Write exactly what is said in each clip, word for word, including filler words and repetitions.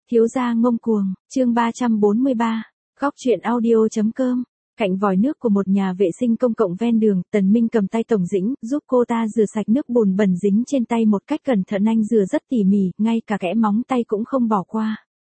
Thiếu gia ngông cuồng, chương ba trăm bốn mươi ba, góc truyện audio.com. Cạnh vòi nước của một nhà vệ sinh công cộng ven đường, Tần Minh cầm tay Tổng Dĩnh, giúp cô ta rửa sạch nước bùn bẩn dính trên tay một cách cẩn thận. Anh rửa rất tỉ mỉ, ngay cả kẽ móng tay cũng không bỏ qua.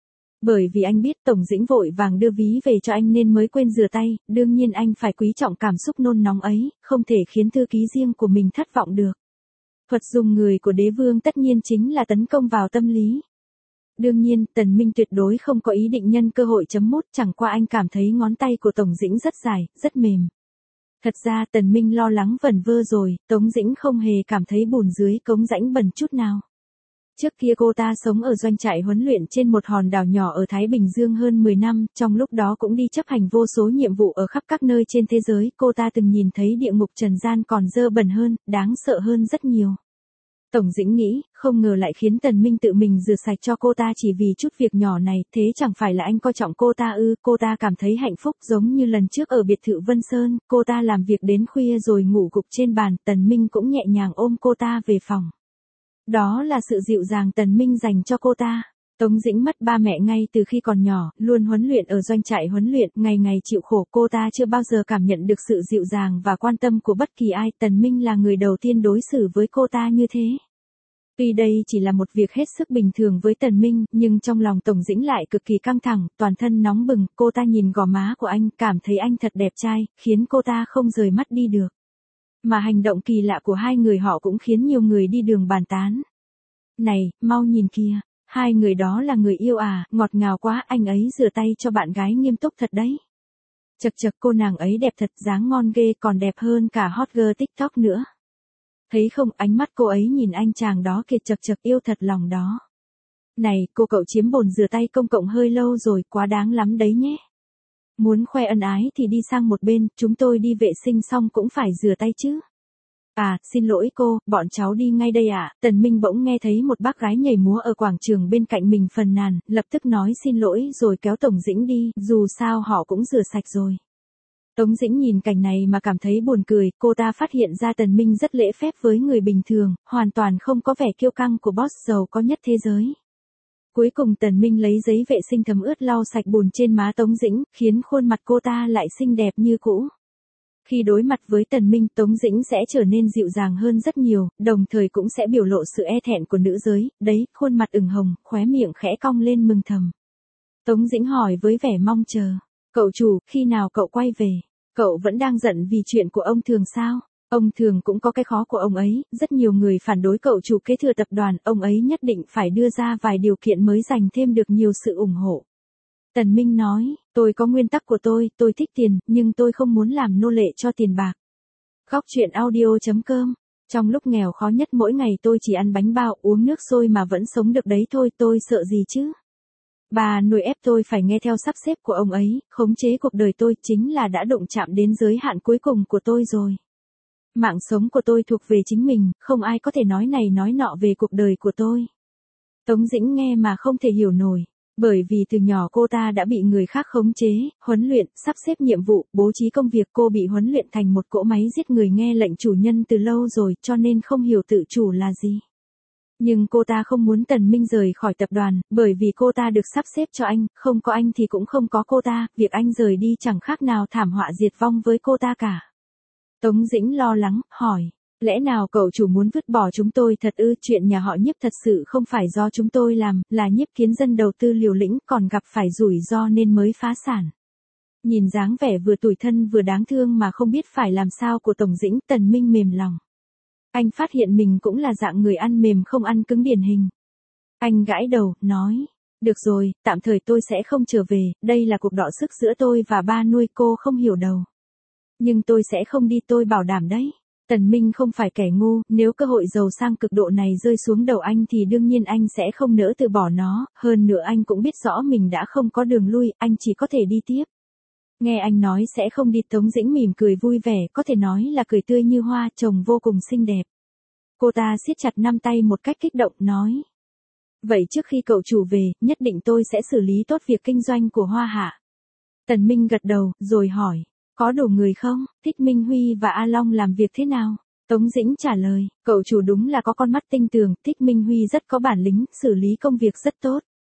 Bởi vì anh biết Tổng Dĩnh vội vàng đưa ví về cho anh nên mới quên rửa tay, đương nhiên anh phải quý trọng cảm xúc nôn nóng ấy, không thể khiến thư ký riêng của mình thất vọng được. Thuật dùng người của đế vương tất nhiên chính là tấn công vào tâm lý. Đương nhiên, Tần Minh tuyệt đối không có ý định nhân cơ hội chấm mút, chẳng qua anh cảm thấy ngón tay của Tổng Dĩnh rất dài, rất mềm. Thật ra Tần Minh lo lắng vẩn vơ rồi, Tống Dĩnh không hề cảm thấy bùn dưới cống rãnh bẩn chút nào. Trước kia cô ta sống ở doanh trại huấn luyện trên một hòn đảo nhỏ ở Thái Bình Dương hơn mười năm, trong lúc đó cũng đi chấp hành vô số nhiệm vụ ở khắp các nơi trên thế giới, cô ta từng nhìn thấy địa ngục trần gian còn dơ bẩn hơn, đáng sợ hơn rất nhiều. Tổng Dĩnh nghĩ, không ngờ lại khiến Tần Minh tự mình rửa sạch cho cô ta chỉ vì chút việc nhỏ này, thế chẳng phải là anh coi trọng cô ta ư? Cô ta cảm thấy hạnh phúc giống như lần trước ở biệt thự Vân Sơn, cô ta làm việc đến khuya rồi ngủ gục trên bàn, Tần Minh cũng nhẹ nhàng ôm cô ta về phòng. Đó là sự dịu dàng Tần Minh dành cho cô ta. Tống Dĩnh mất ba mẹ ngay từ khi còn nhỏ, luôn huấn luyện ở doanh trại huấn luyện, ngày ngày chịu khổ, cô ta chưa bao giờ cảm nhận được sự dịu dàng và quan tâm của bất kỳ ai, Tần Minh là người đầu tiên đối xử với cô ta như thế. Tuy đây chỉ là một việc hết sức bình thường với Tần Minh, nhưng trong lòng Tổng Dĩnh lại cực kỳ căng thẳng, toàn thân nóng bừng, cô ta nhìn gò má của anh, cảm thấy anh thật đẹp trai, khiến cô ta không rời mắt đi được. Mà hành động kỳ lạ của hai người họ cũng khiến nhiều người đi đường bàn tán. Này, mau nhìn kìa, hai người đó là người yêu à, ngọt ngào quá, anh ấy rửa tay cho bạn gái nghiêm túc thật đấy. Chật chật, cô nàng ấy đẹp thật, dáng ngon ghê, còn đẹp hơn cả hot girl TikTok nữa. Thấy không, ánh mắt cô ấy nhìn anh chàng đó kìa, chật chật, yêu thật lòng đó. Này, cô cậu chiếm bồn rửa tay công cộng hơi lâu rồi, quá đáng lắm đấy nhé. Muốn khoe ân ái thì đi sang một bên, chúng tôi đi vệ sinh xong cũng phải rửa tay chứ. À, xin lỗi cô, bọn cháu đi ngay đây ạ. À? Tần Minh bỗng nghe thấy một bác gái nhảy múa ở quảng trường bên cạnh mình phàn nàn, lập tức nói xin lỗi rồi kéo Tổng Dĩnh đi, dù sao họ cũng rửa sạch rồi. Tống Dĩnh nhìn cảnh này mà cảm thấy buồn cười, cô ta phát hiện ra Tần Minh rất lễ phép với người bình thường, hoàn toàn không có vẻ kiêu căng của boss giàu có nhất thế giới. Cuối cùng Tần Minh lấy giấy vệ sinh thấm ướt lau sạch bùn trên má Tống Dĩnh, khiến khuôn mặt cô ta lại xinh đẹp như cũ. Khi đối mặt với Tần Minh, Tống Dĩnh sẽ trở nên dịu dàng hơn rất nhiều, đồng thời cũng sẽ biểu lộ sự e thẹn của nữ giới, đấy, khuôn mặt ửng hồng, khóe miệng khẽ cong lên mừng thầm. Tống Dĩnh hỏi với vẻ mong chờ, cậu chủ, khi nào cậu quay về? Cậu vẫn đang giận vì chuyện của ông Thường sao? Ông Thường cũng có cái khó của ông ấy, rất nhiều người phản đối cậu chủ kế thừa tập đoàn, ông ấy nhất định phải đưa ra vài điều kiện mới giành thêm được nhiều sự ủng hộ. Tần Minh nói, tôi có nguyên tắc của tôi, tôi thích tiền, nhưng tôi không muốn làm nô lệ cho tiền bạc. Góc truyện audio.com. Trong lúc nghèo khó nhất mỗi ngày tôi chỉ ăn bánh bao, uống nước sôi mà vẫn sống được đấy thôi, tôi sợ gì chứ? Bà nuôi ép tôi phải nghe theo sắp xếp của ông ấy, khống chế cuộc đời tôi, chính là đã đụng chạm đến giới hạn cuối cùng của tôi rồi. Mạng sống của tôi thuộc về chính mình, không ai có thể nói này nói nọ về cuộc đời của tôi. Tống Dĩnh nghe mà không thể hiểu nổi. Bởi vì từ nhỏ cô ta đã bị người khác khống chế, huấn luyện, sắp xếp nhiệm vụ, bố trí công việc, cô bị huấn luyện thành một cỗ máy giết người nghe lệnh chủ nhân từ lâu rồi, cho nên không hiểu tự chủ là gì. Nhưng cô ta không muốn Tần Minh rời khỏi tập đoàn, bởi vì cô ta được sắp xếp cho anh, không có anh thì cũng không có cô ta, việc anh rời đi chẳng khác nào thảm họa diệt vong với cô ta cả. Tống Dĩnh lo lắng, hỏi. Lẽ nào cậu chủ muốn vứt bỏ chúng tôi thật ư? Chuyện nhà họ Nhiếp thật sự không phải do chúng tôi làm, là Nhiếp Kiến Dân đầu tư liều lĩnh, còn gặp phải rủi ro nên mới phá sản. Nhìn dáng vẻ vừa tủi thân vừa đáng thương mà không biết phải làm sao của Tổng Dĩnh, Tần Minh mềm lòng. Anh phát hiện mình cũng là dạng người ăn mềm không ăn cứng điển hình. Anh gãi đầu, nói, được rồi, tạm thời tôi sẽ không trở về, đây là cuộc đọ sức giữa tôi và ba nuôi, cô không hiểu đâu. Nhưng tôi sẽ không đi, tôi bảo đảm đấy. Tần Minh không phải kẻ ngu, nếu cơ hội giàu sang cực độ này rơi xuống đầu anh thì đương nhiên anh sẽ không nỡ từ bỏ nó, hơn nữa anh cũng biết rõ mình đã không có đường lui, anh chỉ có thể đi tiếp. Nghe anh nói sẽ không đi, Tống Dĩnh mỉm cười vui vẻ, có thể nói là cười tươi như hoa, trông vô cùng xinh đẹp. Cô ta siết chặt năm tay một cách kích động, nói. Vậy trước khi cậu chủ về, nhất định tôi sẽ xử lý tốt việc kinh doanh của Hoa Hạ. Tần Minh gật đầu, rồi hỏi. Có đủ người không? Thích Minh Huy và A Long làm việc thế nào? Tống Dĩnh trả lời, cậu chủ đúng là có con mắt tinh tường, Thích Minh Huy rất có bản lĩnh, xử lý công việc rất tốt.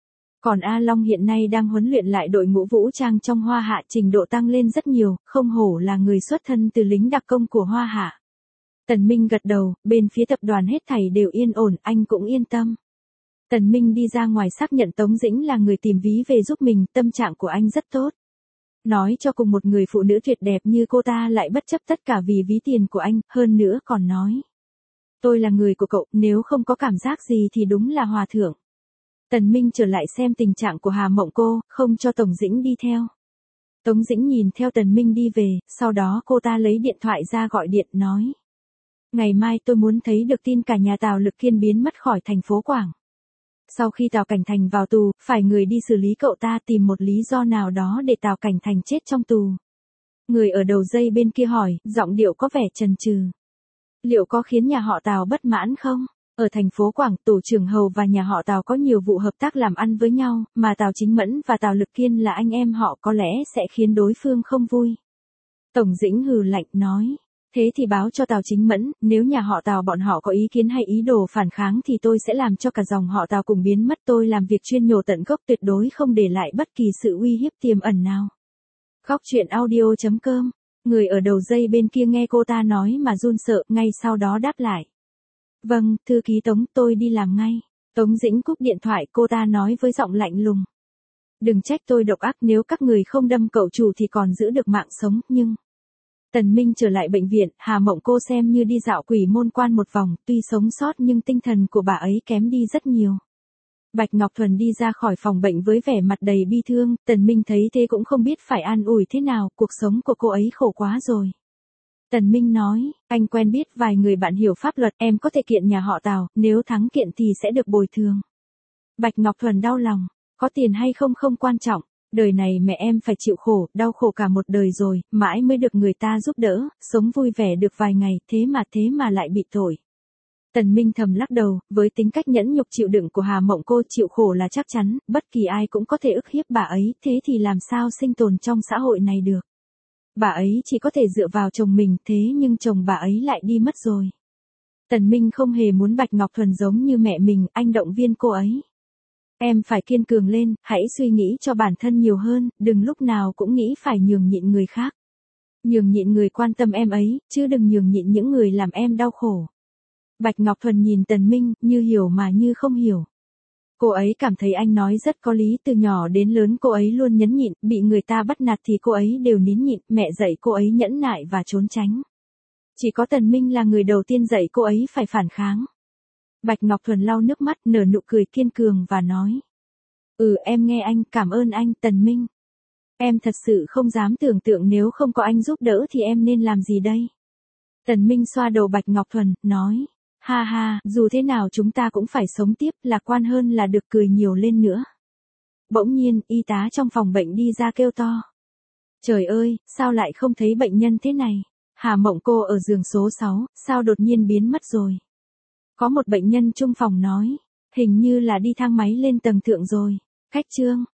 Còn A Long hiện nay đang huấn luyện lại đội ngũ vũ trang trong Hoa Hạ, trình độ tăng lên rất nhiều, không hổ là người xuất thân từ lính đặc công của Hoa Hạ. Tần Minh gật đầu, bên phía tập đoàn hết thảy đều yên ổn, anh cũng yên tâm. Tần Minh đi ra ngoài xác nhận Tống Dĩnh là người tìm ví về giúp mình, tâm trạng của anh rất tốt. Nói cho cùng một người phụ nữ tuyệt đẹp như cô ta lại bất chấp tất cả vì ví tiền của anh, hơn nữa còn nói. Tôi là người của cậu, nếu không có cảm giác gì thì đúng là hòa thượng. Tần Minh trở lại xem tình trạng của Hà Mộng Cô, không cho Tống Dĩnh đi theo. Tống Dĩnh nhìn theo Tần Minh đi về, sau đó cô ta lấy điện thoại ra gọi điện nói. Ngày mai tôi muốn thấy được tin cả nhà Tào Lực Kiên biến mất khỏi thành phố Quảng. Sau khi Tào Cảnh Thành vào tù, phải người đi xử lý cậu ta, tìm một lý do nào đó để Tào Cảnh Thành chết trong tù. Người ở đầu dây bên kia hỏi, giọng điệu có vẻ chần chừ. Liệu có khiến nhà họ Tào bất mãn không? Ở thành phố Quảng, tổ trưởng Hầu và nhà họ Tào có nhiều vụ hợp tác làm ăn với nhau, mà Tào Chính Mẫn và Tào Lực Kiên là anh em họ, có lẽ sẽ khiến đối phương không vui. Tổng Dĩnh hừ lạnh nói. Thế thì báo cho Tào Chính Mẫn, nếu nhà họ Tào bọn họ có ý kiến hay ý đồ phản kháng thì tôi sẽ làm cho cả dòng họ Tào cùng biến mất. Tôi làm việc chuyên nhổ tận gốc, tuyệt đối không để lại bất kỳ sự uy hiếp tiềm ẩn nào. Góc truyện audio chấm com. Người ở đầu dây bên kia nghe cô ta nói mà run sợ, ngay sau đó đáp lại. Vâng, thư ký Tống, tôi đi làm ngay. Tống Dĩnh cúp điện thoại, cô ta nói với giọng lạnh lùng. Đừng trách tôi độc ác, nếu các người không đâm cậu chủ thì còn giữ được mạng sống, nhưng... Tần Minh trở lại bệnh viện, Hà Mộng Cô xem như đi dạo Quỷ Môn Quan một vòng, tuy sống sót nhưng tinh thần của bà ấy kém đi rất nhiều. Bạch Ngọc Thuần đi ra khỏi phòng bệnh với vẻ mặt đầy bi thương, Tần Minh thấy thế cũng không biết phải an ủi thế nào, cuộc sống của cô ấy khổ quá rồi. Tần Minh nói, anh quen biết vài người bạn hiểu pháp luật, em có thể kiện nhà họ Tào, nếu thắng kiện thì sẽ được bồi thường. Bạch Ngọc Thuần đau lòng, có tiền hay không không quan trọng. Đời này mẹ em phải chịu khổ, đau khổ cả một đời rồi, mãi mới được người ta giúp đỡ, sống vui vẻ được vài ngày, thế mà thế mà lại bị tội. Tần Minh thầm lắc đầu, với tính cách nhẫn nhục chịu đựng của Hà Mộng Cô, chịu khổ là chắc chắn, bất kỳ ai cũng có thể ức hiếp bà ấy, thế thì làm sao sinh tồn trong xã hội này được. Bà ấy chỉ có thể dựa vào chồng mình, thế nhưng chồng bà ấy lại đi mất rồi. Tần Minh không hề muốn Bạch Ngọc Thuần giống như mẹ mình, anh động viên cô ấy. Em phải kiên cường lên, hãy suy nghĩ cho bản thân nhiều hơn, đừng lúc nào cũng nghĩ phải nhường nhịn người khác. Nhường nhịn người quan tâm em ấy, chứ đừng nhường nhịn những người làm em đau khổ. Bạch Ngọc Thuần nhìn Tần Minh, như hiểu mà như không hiểu. Cô ấy cảm thấy anh nói rất có lý, từ nhỏ đến lớn cô ấy luôn nhẫn nhịn, bị người ta bắt nạt thì cô ấy đều nín nhịn, mẹ dạy cô ấy nhẫn nại và trốn tránh. Chỉ có Tần Minh là người đầu tiên dạy cô ấy phải phản kháng. Bạch Ngọc Thuần lau nước mắt, nở nụ cười kiên cường và nói. Ừ, em nghe anh, cảm ơn anh, Tần Minh. Em thật sự không dám tưởng tượng nếu không có anh giúp đỡ thì em nên làm gì đây? Tần Minh xoa đầu Bạch Ngọc Thuần, nói. Ha ha, dù thế nào chúng ta cũng phải sống tiếp, lạc quan hơn là được cười nhiều lên nữa. Bỗng nhiên, y tá trong phòng bệnh đi ra kêu to. Trời ơi, sao lại không thấy bệnh nhân thế này? Hà Mộng Cô ở giường số sáu, sao đột nhiên biến mất rồi? Có một bệnh nhân chung phòng nói, hình như là đi thang máy lên tầng thượng rồi. Khách trương,